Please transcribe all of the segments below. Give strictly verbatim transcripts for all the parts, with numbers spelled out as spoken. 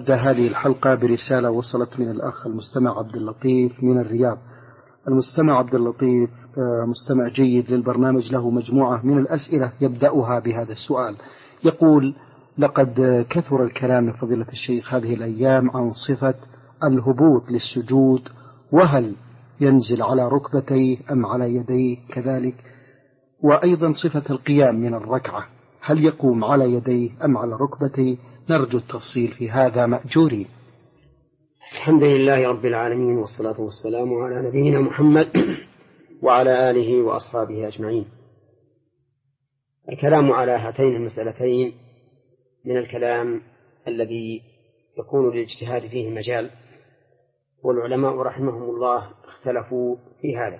نبدأ هذه الحلقة برسالة وصلت من الأخ المستمع عبد اللطيف من الرياض. المستمع عبد اللطيف مستمع جيد للبرنامج، له مجموعة من الأسئلة يبدأها بهذا السؤال. يقول: لقد كثر الكلام فضيلة الشيخ هذه الأيام عن صفة الهبوط للسجود، وهل ينزل على ركبتيه أم على يديه كذلك؟ وأيضا صفة القيام من الركعة، هل يقوم على يديه أم على ركبتيه؟ نرجو التفصيل في هذا مأجورين. الحمد لله رب العالمين، والصلاة والسلام على نبينا محمد وعلى آله وأصحابه أجمعين. الكلام على هاتين المسألتين من الكلام الذي يكون للاجتهاد فيه مجال، والعلماء رحمهم الله اختلفوا في هذا،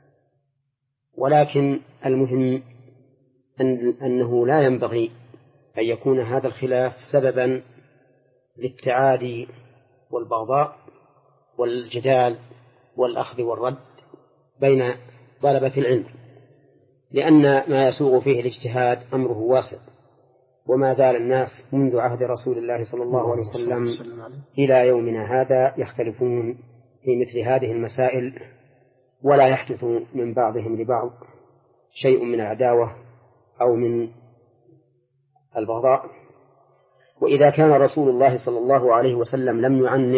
ولكن المهم أن أنه لا ينبغي أن يكون هذا الخلاف سببا للتعادي والبغضاء والجدال والأخذ والرد بين طلبة العلم، لأن ما يسوغ فيه الاجتهاد أمره واسع، وما زال الناس منذ عهد رسول الله صلى الله عليه وسلم إلى يومنا هذا يختلفون في مثل هذه المسائل، ولا يحدث من بعضهم لبعض شيء من العداوة أو من البغضاء. وإذا كان رسول الله صلى الله عليه وسلم لم يعنف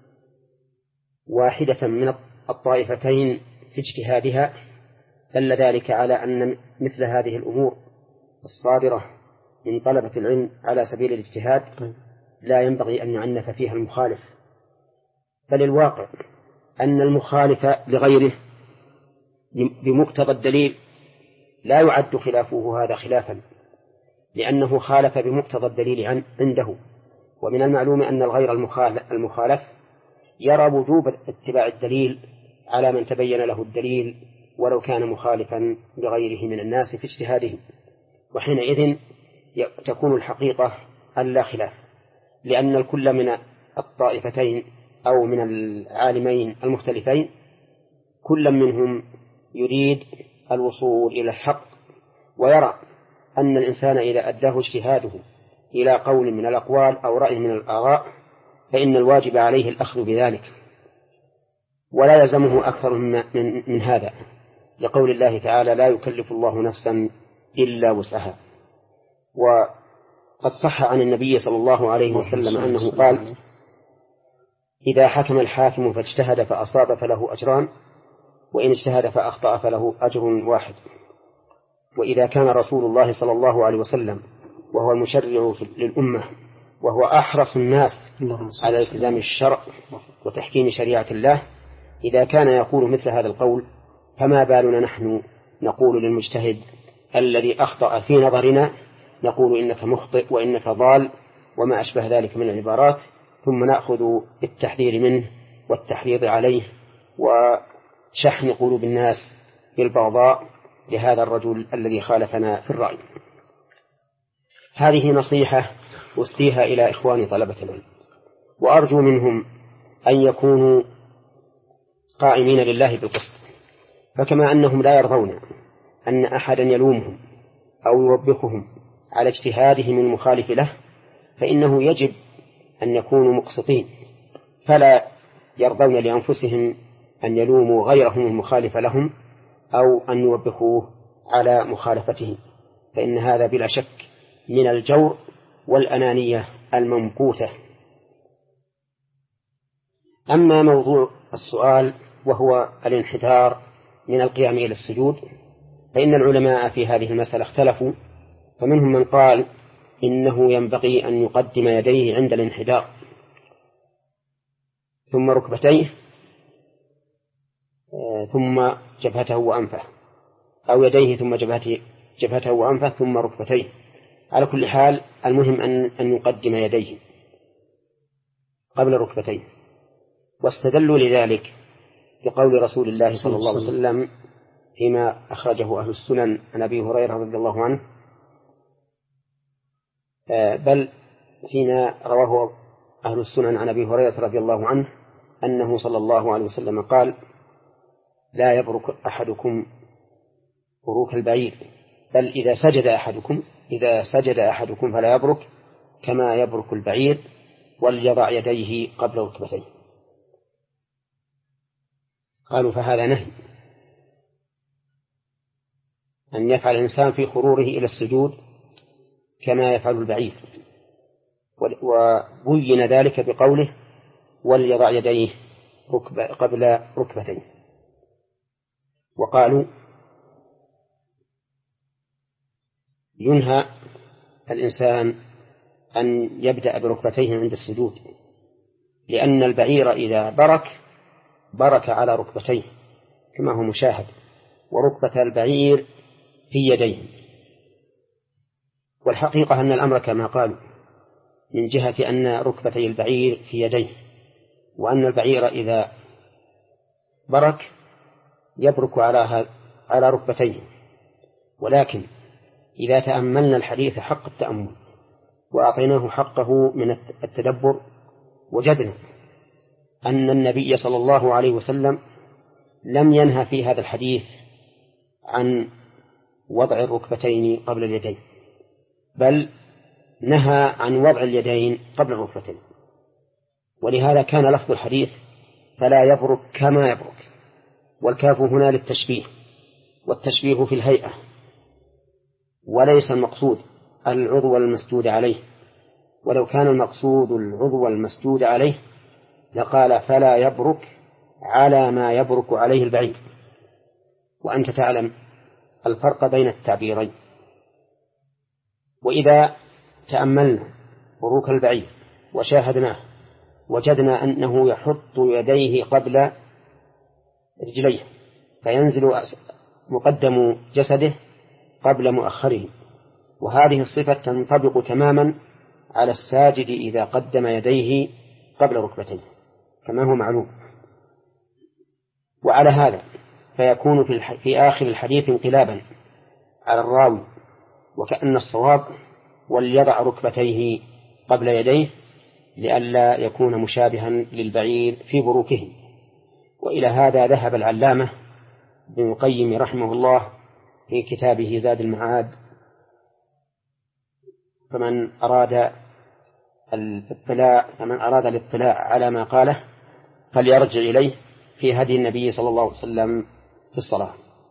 واحدة من الطائفتين في اجتهادها، دل ذلك على أن مثل هذه الأمور الصادرة من طلبة العلم على سبيل الاجتهاد لا ينبغي أن يعنف فيها المخالف، بل الواقع أن المخالف لغيره بمقتضى الدليل لا يعد خلافه هذا خلافا، لأنه خالف بمقتضى الدليل عنده. ومن المعلوم أن الغير المخالف يرى وجوب اتباع الدليل على من تبين له الدليل ولو كان مخالفا لغيره من الناس في اجتهاده، وحينئذ تكون الحقيقة ألا خلاف، لأن الكل من الطائفتين أو من العالمين المختلفين كل منهم يريد الوصول إلى الحق، ويرى أن الإنسان إذا أداه اجتهاده إلى قول من الأقوال أو رأي من الآراء فإن الواجب عليه الأخذ بذلك، ولا يلزمه أكثر من, من, من هذا، لقول الله تعالى: لا يكلف الله نفسا إلا وسعها. وقد صح عن النبي صلى الله عليه وسلم أنه قال: إذا حكم الحاكم فاجتهد فأصاب فله أجران، وإن اجتهد فأخطأ فله أجر واحد. وإذا كان رسول الله صلى الله عليه وسلم وهو المشرع للأمة وهو أحرص الناس على التزام الشرع وتحكيم شريعة الله، إذا كان يقول مثل هذا القول، فما بالنا نحن نقول للمجتهد الذي أخطأ في نظرنا، نقول إنك مخطئ وإنك ضال وما أشبه ذلك من العبارات، ثم نأخذ بالتحذير منه والتحريض عليه وشحن قلوب الناس بالبغضاء لهذا الرجل الذي خالفنا في الرأي. هذه نصيحة أسديها إلى إخواني طلبة العلم، وأرجو منهم أن يكونوا قائمين لله بالقسط، فكما أنهم لا يرضون أن أحدا يلومهم أو يوبخهم على اجتهادهم المخالف له، فإنه يجب أن يكونوا مقسطين، فلا يرضون لأنفسهم أن يلوموا غيرهم المخالف لهم أو أن يوبخوه على مخالفته، فإن هذا بلا شك من الجور والأنانية الممقوتة. أما موضوع السؤال وهو الانحدار من القيام إلى السجود، فإن العلماء في هذه المسألة اختلفوا، فمنهم من قال إنه ينبغي أن يقدم يديه عند الانحدار ثم ركبتيه ثم جبهته وأنفه، أو يديه ثم جبهته, جبهته وأنفه ثم ركبتيه. على كل حال المهم أن, أن يقدم يديه قبل ركبتيه، واستدلوا لذلك بقول رسول الله صلى الله عليه وسلم فيما أخرجه أهل السنن عن أبي هريرة رضي الله عنه، بل فيما رواه أهل السنن عن أبي هريرة رضي الله عنه أنه صلى الله عليه وسلم قال: لا يبرك أحدكم بروك البعير، بل إذا سجد أحدكم إذا سجد أحدكم فلا يبرك كما يبرك البعير وليضع يديه قبل ركبتيه. قالوا فهذا نهي أن يفعل الإنسان في خروره إلى السجود كما يفعل البعير، وبين ذلك بقوله وليضع يديه قبل ركبتيه. وقالوا ينهى الإنسان أن يبدأ بركبتيه عند السجود، لأن البعير إذا برك برك على ركبتيه كما هو مشاهد، وركبة البعير في يديه. والحقيقة أن الأمر كما قالوا من جهة أن ركبتي البعير في يديه، وأن البعير إذا برك يبرك على على ركبتيه. ولكن إذا تأملنا الحديث حق التأمل وأعطيناه حقه من التدبر وجدنا أن النبي صلى الله عليه وسلم لم ينهى في هذا الحديث عن وضع الركبتين قبل اليدين، بل نهى عن وضع اليدين قبل الركبتين. ولهذا كان لفظ الحديث فلا يبرك كما يبرك، والكاف هنا للتشبيه، والتشبيه في الهيئة، وليس المقصود العضو المسجود عليه. ولو كان المقصود العضو المسجود عليه لقال فلا يبرك على ما يبرك عليه البعير. وأنت تعلم الفرق بين التعبيرين. وإذا تأملنا بروك البعير وشاهدناه وجدنا أنه يحط يديه قبل رجليه، فينزل مقدم جسده قبل مؤخره، وهذه الصفة تنطبق تماما على الساجد إذا قدم يديه قبل ركبتيه كما هو معلوم. وعلى هذا فيكون في, الح... في آخر الحديث انقلابا على الراوي، وكأن الصواب وليضع ركبتيه قبل يديه لئلا يكون مشابها للبعير في بروكه. وإلى هذا ذهب العلامة ابن القيم رحمه الله في كتابه زاد المعاد. فمن أراد الاطلاع فمن أراد الاطلاع على ما قاله فليرجع إليه في هدي النبي صلى الله عليه وسلم في الصلاة.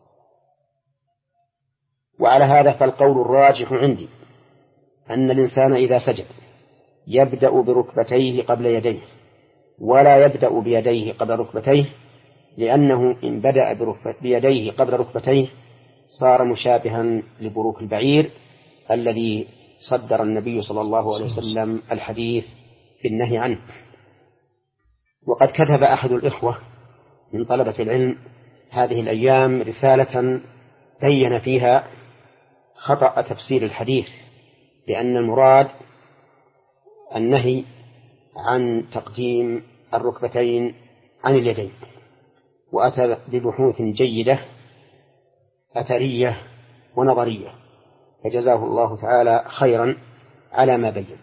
وعلى هذا فالقول الراجح عندي أن الإنسان إذا سجد يبدأ بركبتيه قبل يديه، ولا يبدأ بيديه قبل ركبتيه، لأنه إن بدأ بيديه قبل ركبتيه صار مشابها لبروك البعير الذي صدر النبي صلى الله عليه وسلم الحديث في النهي عنه. وقد كتب أحد الإخوة من طلبة العلم هذه الأيام رسالة بين فيها خطأ تفسير الحديث، لأن المراد النهي عن تقديم الركبتين عن اليدين، وأتى ببحوث جيدة أثرية ونظرية، فجزاه الله تعالى خيرا على ما بين.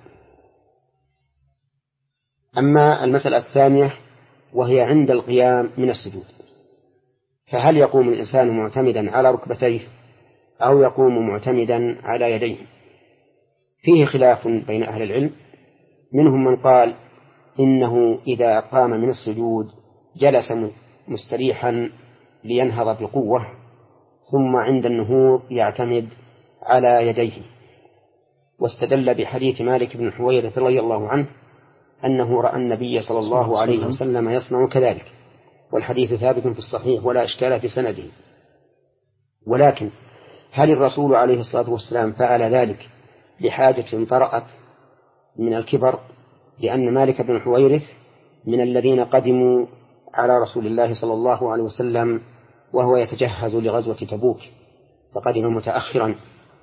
أما المسألة الثانية وهي عند القيام من السجود، فهل يقوم الإنسان معتمدا على ركبتيه أو يقوم معتمدا على يديه؟ فيه خلاف بين أهل العلم، منهم من قال إنه إذا قام من السجود جلس مستريحا لينهض بقوة، ثم عند النهوض يعتمد على يديه، واستدل بحديث مالك بن حويرث رضي الله عنه أنه رأى النبي صلى الله عليه وسلم يصنع كذلك، والحديث ثابت في الصحيح ولا إشكال في سنده. ولكن هل الرسول عليه الصلاة والسلام فعل ذلك لحاجة طرأت من الكبر؟ لأن مالك بن حويرث من الذين قدموا على رسول الله صلى الله عليه وسلم وهو يتجهز لغزوة تبوك، فقدم متأخرا،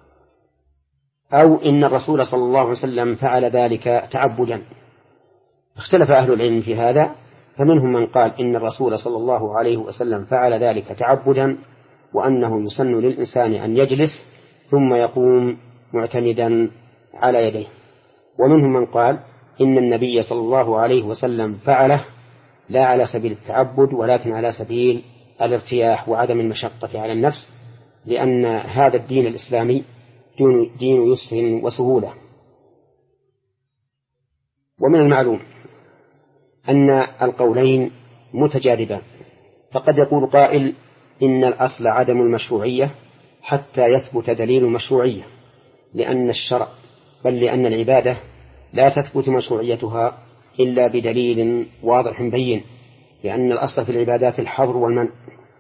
أو إن الرسول صلى الله عليه وسلم فعل ذلك تعبدا. اختلف أهل العلم في هذا، فمنهم من قال إن الرسول صلى الله عليه وسلم فعل ذلك تعبدا، وأنه يسن للإنسان أن يجلس ثم يقوم معتمدا على يديه. ومنهم من قال إن النبي صلى الله عليه وسلم فعله لا على سبيل التعبد ولكن على سبيل الارتياح وعدم المشقة على النفس، لأن هذا الدين الإسلامي دين يسر وسهولة. ومن المعلوم أن القولين متجاذبان، فقد يقول قائل إن الأصل عدم المشروعية حتى يثبت دليل المشروعية، لأن الشرع بل لأن العبادة لا تثبت مشروعيتها إلا بدليل واضح بين، لأن الأصل في العبادات الحظر والمنع.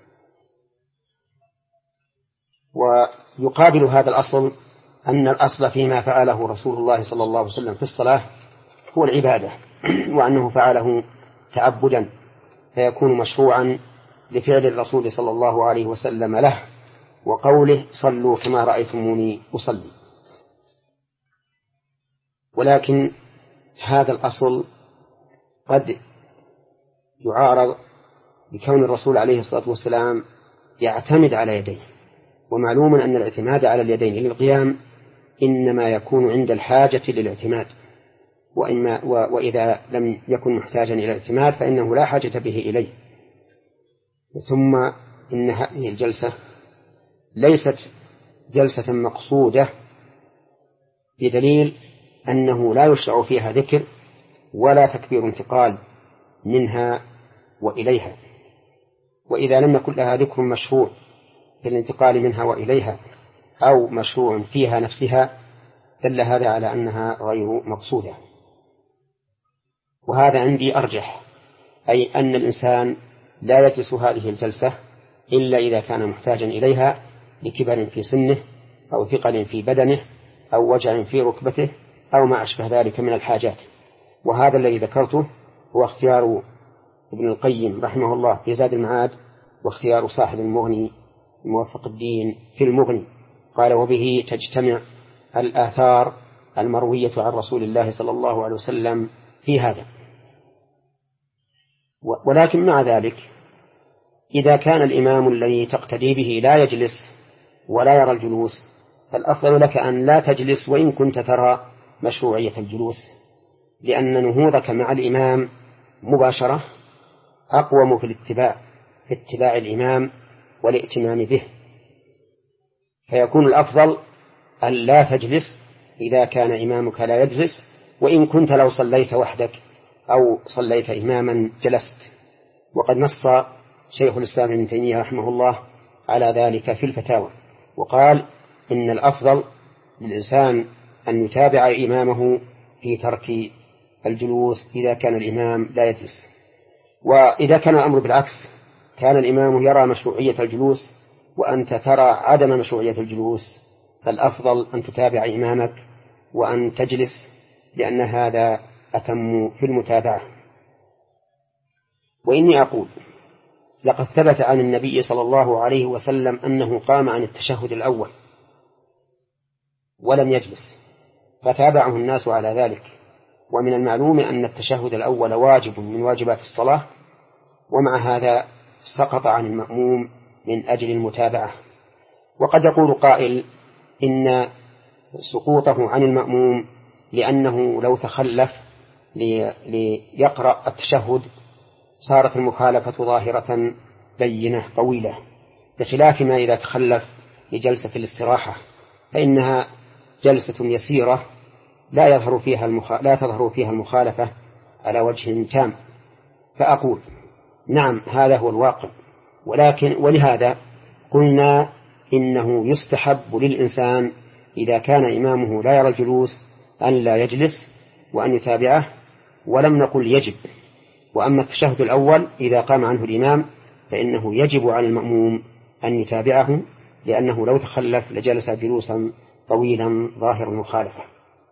ويقابل هذا الأصل أن الأصل فيما فعله رسول الله صلى الله عليه وسلم في الصلاة هو العبادة، وأنه فعله تعبدا فيكون مشروعا لفعل الرسول صلى الله عليه وسلم له وقوله صلوا كما رأيتموني أصلي. ولكن هذا الأصل قد يعارض بكون الرسول عليه الصلاة والسلام يعتمد على يديه، ومعلوم أن الاعتماد على اليدين للقيام إنما يكون عند الحاجة للاعتماد، وإما وإذا لم يكن محتاجا إلى الاعتماد فإنه لا حاجة به إليه. ثم إن هذه الجلسة ليست جلسة مقصودة بدليل أنه لا يشرع فيها ذكر ولا تكبير انتقال منها وإليها، وإذا لم يكن لها ذكر مشروع في الانتقال منها وإليها أو مشروع فيها نفسها دل هذا على أنها غير مقصودة. وهذا عندي أرجح، أي أن الإنسان لا يجلس هذه الجلسة إلا إذا كان محتاجا إليها لكبر في سنه أو ثقل في بدنه أو وجع في ركبته أو ما أشبه ذلك من الحاجات. وهذا الذي ذكرته هو اختيار ابن القيم رحمه الله في زاد المعاد، واختيار صاحب المغني موفق الدين في المغني، قال وبه تجتمع الآثار المروية عن رسول الله صلى الله عليه وسلم في هذا. ولكن مع ذلك إذا كان الإمام الذي تقتدي به لا يجلس ولا يرى الجلوس فالأفضل لك أن لا تجلس وإن كنت ترى مشروعية الجلوس، لأن نهوضك مع الإمام مباشرة أقوم في الاتباع في اتباع الإمام والائتمام به، فيكون الأفضل أن لا تجلس إذا كان إمامك لا يجلس، وإن كنت لو صليت وحدك أو صليت إماما جلست. وقد نص شيخ الإسلام ابن تيمية رحمه الله على ذلك في الفتاوى، وقال إن الأفضل للإنسان أن يتابع إمامه في ترك الجلوس إذا كان الإمام لا يجلس. وإذا كان الأمر بالعكس، كان الإمام يرى مشروعية الجلوس وأنت ترى عدم مشروعية الجلوس، فالأفضل أن تتابع إمامك وأن تجلس، لأن هذا أتم في المتابعة. وإني أقول لقد ثبت عن النبي صلى الله عليه وسلم أنه قام عن التشهد الأول ولم يجلس فتابعه الناس على ذلك. ومن المعلوم أن التشهد الأول واجب من واجبات الصلاة، ومع هذا سقط عن المأموم من أجل المتابعة. وقد يقول قائل إن سقوطه عن المأموم لأنه لو تخلف ليقرأ التشهد صارت المخالفة ظاهرة بينة طويلة، بخلاف ما إذا تخلف لجلسة الاستراحة فإنها جلسة يسيرة لا يظهر فيها المخ... لا تظهر فيها المخالفة على وجه تام. فأقول نعم هذا هو الواقع، ولكن ولهذا قلنا إنه يستحب للإنسان إذا كان إمامه لا يرى الجلوس أن لا يجلس وأن يتابعه، ولم نقل يجب. وأما التشهد الأول إذا قام عنه الإمام فإنه يجب على المأموم أن يتابعه، لأنه لو تخلف لجلس جلوسا طويلا ظاهر المخالفة.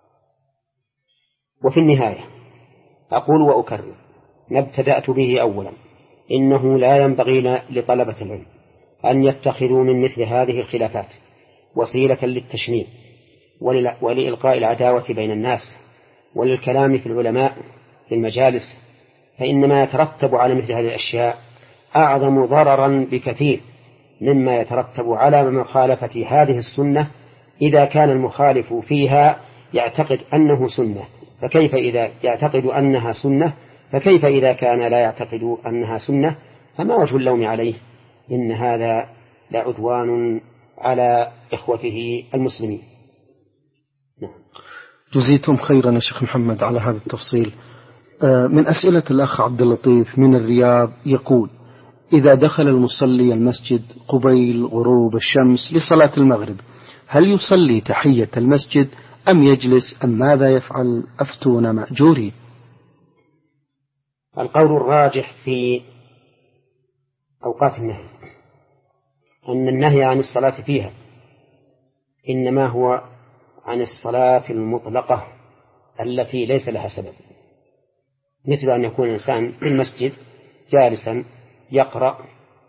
وفي النهاية أقول وأكرر ما ابتدأت به أولا، إنه لا ينبغي لطلبة العلم أن يتخذوا من مثل هذه الخلافات وسيلة للتشنيع ولإلقاء العداوة بين الناس وللكلام في العلماء في المجالس، فإنما يترتب على مثل هذه الأشياء أعظم ضررا بكثير مما يترتب على مخالفة هذه السنة إذا كان المخالف فيها يعتقد أنه سنة، فكيف إذا يعتقد أنها سنة فكيف إذا كان لا يعتقد أنها سنة؟ فما وجه اللوم عليه؟ إن هذا لعدوان على إخوته المسلمين. نعم. جزيتم خيرا يا شيخ محمد على هذا التفصيل. من أسئلة الأخ عبد اللطيف من الرياض يقول: إذا دخل المصلي المسجد قبيل غروب الشمس لصلاة المغرب، هل يصلي تحية المسجد أم يجلس أم ماذا يفعل؟ أفتونا مأجورين. القول الراجح في أوقات النهي أن النهي عن الصلاة فيها إنما هو عن الصلاة المطلقة التي ليس لها سبب، مثل أن يكون الإنسان في المسجد جالسا يقرأ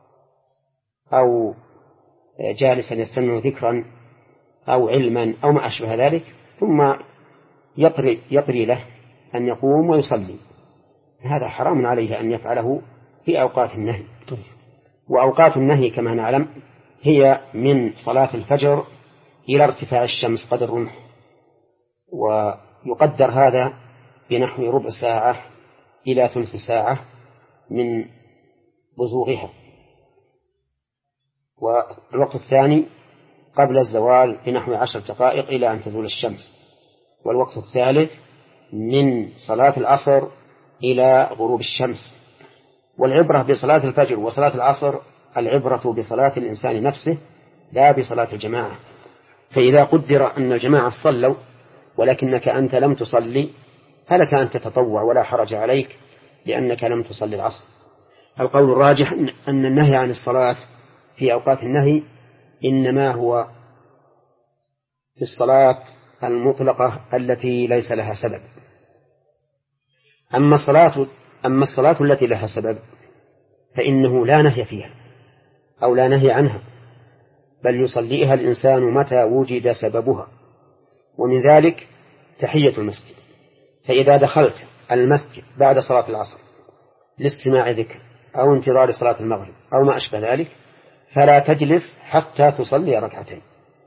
أو جالسا يستمع ذكرا أو علما أو ما أشبه ذلك، ثم يطري, يطري له أن يقوم ويصلي، هذا حرام عليه أن يفعله في أوقات النهي. وأوقات النهي كما نعلم هي من صلاة الفجر إلى ارتفاع الشمس قدر الرمح، ويقدر هذا بنحو ربع ساعة إلى ثلث ساعة من بزوغها. والوقت الثاني قبل الزوال بنحو عشر دقائق إلى أن تزول الشمس. والوقت الثالث من صلاة العصر إلى غروب الشمس. والعبرة بصلاة الفجر وصلاة العصر العبرة بصلاة الإنسان نفسه لا بصلاة الجماعة. فإذا قدر أن الجماعة صلوا ولكنك أنت لم تصلي فلك أن تتطوع ولا حرج عليك لأنك لم تصلي العصر. القول الراجح أن النهي عن الصلاة في أوقات النهي إنما هو في الصلاة المطلقة التي ليس لها سبب. أما الصلاة, أما الصلاة التي لها سبب فإنه لا نهي فيها أو لا نهي عنها، بل يصليها الإنسان متى وجد سببها. ومن ذلك تحية المسجد، فإذا دخلت المسجد بعد صلاة العصر لاستماع ذكر أو انتظار صلاة المغرب أو ما أشبه ذلك فلا تجلس حتى تصلي ركعتين،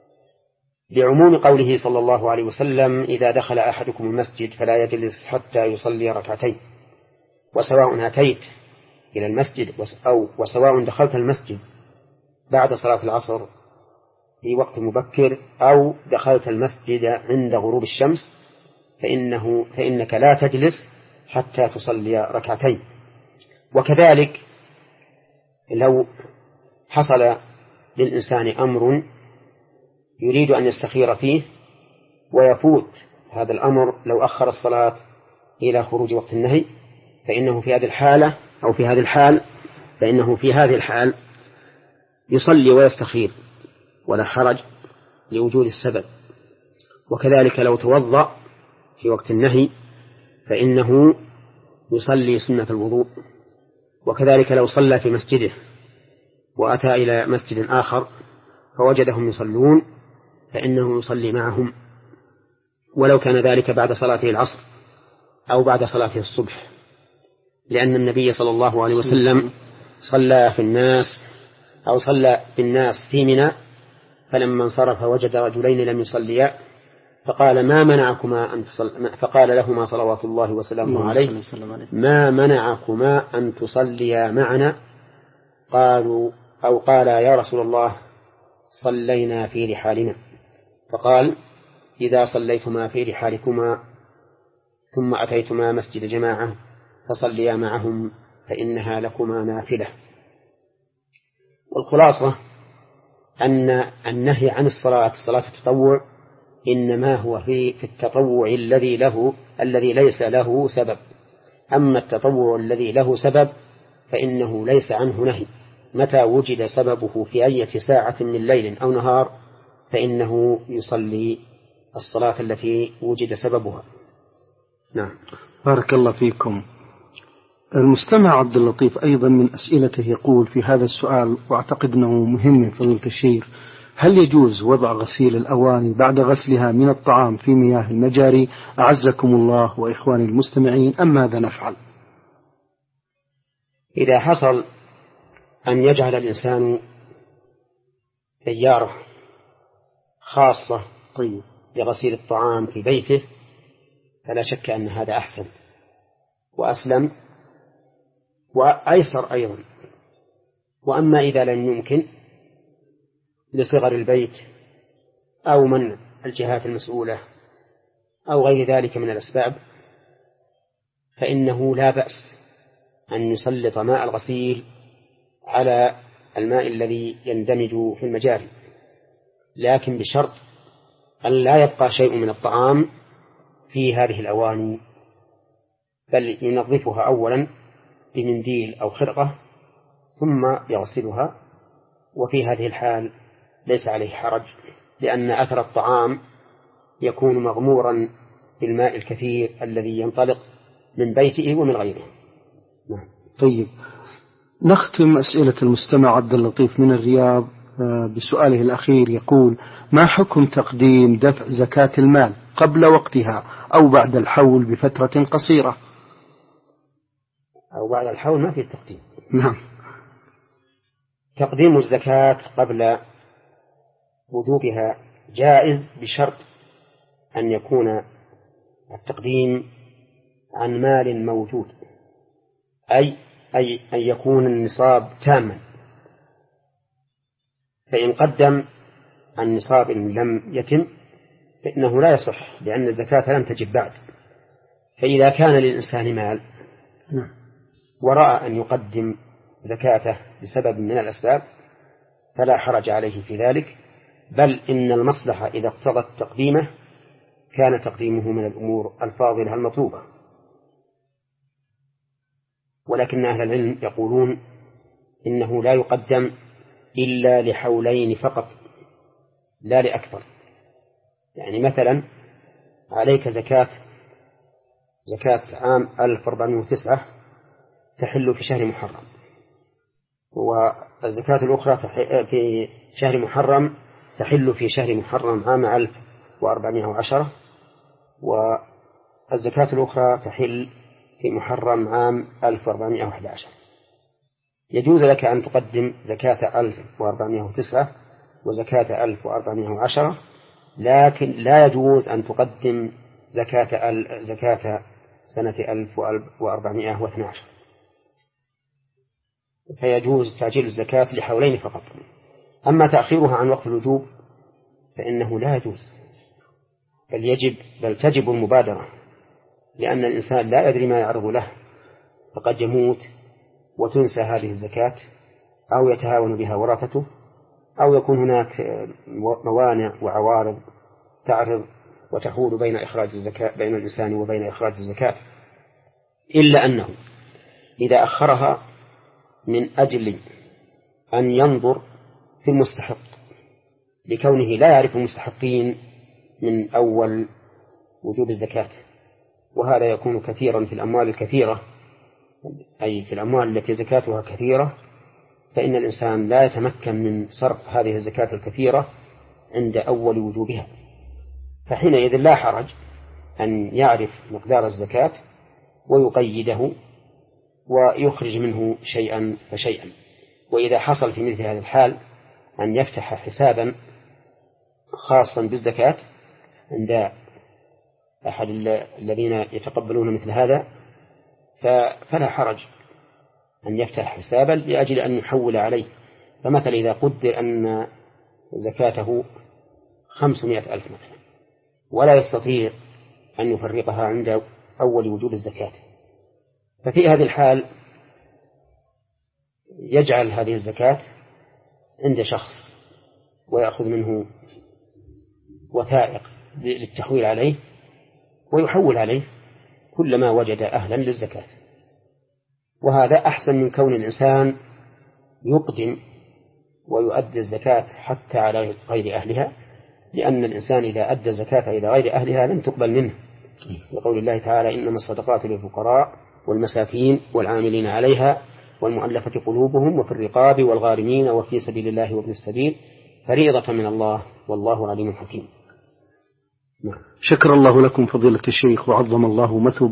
لعموم قوله صلى الله عليه وسلم: إذا دخل أحدكم المسجد فلا يجلس حتى يصلي ركعتين. وسواء أتيت إلى المسجد أو وسواء دخلت المسجد بعد صلاة العصر في وقت مبكر أو دخلت المسجد عند غروب الشمس فإنه فإنك لا تجلس حتى تصلي ركعتين. وكذلك لو حصل للإنسان أمر يريد أن يستخير فيه ويفوت هذا الأمر لو أخر الصلاة إلى خروج وقت النهي فإنه في هذه الحالة أو في هذه الحال فإنه في هذه الحال يصلي ويستخير ولا حرج لوجود السبب. وكذلك لو توضأ في وقت النهي فإنه يصلي سنة الوضوء. وكذلك لو صلى في مسجده وأتى إلى مسجد آخر فوجدهم يصلون فإنه يصلي معهم، ولو كان ذلك بعد صلاته العصر أو بعد صلاته الصبح، لأن النبي صلى الله عليه وسلم صلى في الناس أو صلى بالناس في منى فلما انصرف وجد رجلين لم يصليا فقال: ما منعكما أن تصل... فقال لهما صلوات الله وسلامه عليه: ما منعكما أن تصليا معنا؟ قالوا أو قال: يا رسول الله صلينا في رحالنا. فقال: إذا صليتما في رحالكما ثم أتيتما مسجد جماعة فصليا معهم فإنها لكما نافلة. والخلاصة أن النهي عن الصلاة صلاة التطوع إنما هو في التطوع الذي له الذي ليس له سبب. أما التطوع الذي له سبب فإنه ليس عنه نهي، متى وجد سببه في أي ساعة من ليل أو نهار فإنه يصلي الصلاة التي وجد سببها. نعم. بارك الله فيكم. المستمع عبد اللطيف أيضا من أسئلته يقول في هذا السؤال، وأعتقد أنه مهم من فضيلة الشيخ: هل يجوز وضع غسيل الأواني بعد غسلها من الطعام في مياه المجاري أعزكم الله وإخواني المستمعين، أم ماذا نفعل؟ إذا حصل أن يجعل الإنسان سيارة خاصة طيب لغسيل الطعام في بيته فلا شك أن هذا أحسن وأسلم وأيسر أيضا. وأما إذا لم يمكن لصغر البيت أو منع الجهات المسؤولة أو غير ذلك من الأسباب، فإنه لا بأس أن يسلط ماء الغسيل على الماء الذي يندمج في المجاري، لكن بشرط أن لا يبقى شيء من الطعام في هذه الأواني، بل ينظفها أولا بمنديل أو خرقة ثم يغسلها، وفي هذه الحال ليس عليه حرج، لأن أثر الطعام يكون مغمورا بالماء الكثير الذي ينطلق من بيته ومن غيره. نعم. طيب، نختم أسئلة المستمع عبد اللطيف من الرياض بسؤاله الأخير، يقول: ما حكم تقديم دفع زكاة المال قبل وقتها أو بعد الحول بفترة قصيرة؟ أو بعد الحول ما في التقديم. نعم. تقديم الزكاة قبل وجوبها جائز بشرط أن يكون التقديم عن مال موجود، أي أي أن يكون النصاب تاما، فإن قدم عن نصاب لم يتم فإنه لا يصح، لأن الزكاة لم تجب بعد. فإذا كان للإنسان مال ورأى أن يقدم زكاته بسبب من الأسباب فلا حرج عليه في ذلك، بل إن المصلحة إذا اقتضت تقديمه كان تقديمه من الأمور الفاضلة المطلوبة. ولكن أهل العلم يقولون إنه لا يقدم إلا لحولين فقط لا لأكثر. يعني مثلا عليك زكاة زكاة عام ألف وأربعمائة وتسعة تحل في شهر محرم، والزكاة الأخرى في شهر محرم تحل في شهر محرم عام ألف وأربعمائة وعشرة، والزكاة الأخرى تحل في محرم عام ألف وأربعمائة وأحد عشر. يجوز لك أن تقدم زكاة ألف وأربعمائة وتسعة وزكاة ألف وأربعمائة وعشرة، لكن لا يجوز أن تقدم زكاة زكاة سنة ألف وأربعمائة واثني عشر، فيجوز تعجيل الزكاة لحولين فقط. أما تأخيرها عن وقت الوجوب فإنه لا يجوز، بل يجب بل تجب المبادرة، لأن الإنسان لا يدري ما يعرض له، فقد يموت وتنسى هذه الزكاة، أو يتهاون بها ورثته، أو يكون هناك موانع وعوارض تعرض وتحول بين إخراج الزكاة بين الإنسان وبين إخراج الزكاة، إلا أنه إذا أخرها من أجل أن ينظر في المستحق لكونه لا يعرف المستحقين من أول وجوب الزكاة، وهذا يكون كثيرا في الأموال الكثيرة، أي في الأموال التي زكاتها كثيرة، فإن الإنسان لا يتمكن من صرف هذه الزكاة الكثيرة عند أول وجوبها، فحينئذ لا حرج أن يعرف مقدار الزكاة ويقيده ويخرج منه شيئا فشيئا. وإذا حصل في مثل هذا الحال أن يفتح حسابا خاصا بالزكاة عند أحد الذين يتقبلون مثل هذا فلا حرج أن يفتح حسابا لأجل أن يحول عليه. فمثلا إذا قدر أن زكاته خمسمائة ألف مثلا ولا يستطيع أن يفرقها عند أول وجوب الزكاة، ففي هذه الحال يجعل هذه الزكاة عند شخص ويأخذ منه وثائق للتحويل عليه ويحول عليه كلما وجد أهلا للزكاة. وهذا أحسن من كون الإنسان يقدم ويؤدي الزكاة حتى على غير أهلها، لأن الإنسان إذا أدى الزكاة إلى غير أهلها لم تقبل منه، لقول الله تعالى: إنما الصدقات للفقراء والمساكين والعاملين عليها والمؤلفة قلوبهم وفي الرقاب والغارمين وفي سبيل الله وابن السبيل فريضة من الله والله عليم حكيم. شكر الله لكم فضيلة الشيخ وعظم الله مثوبة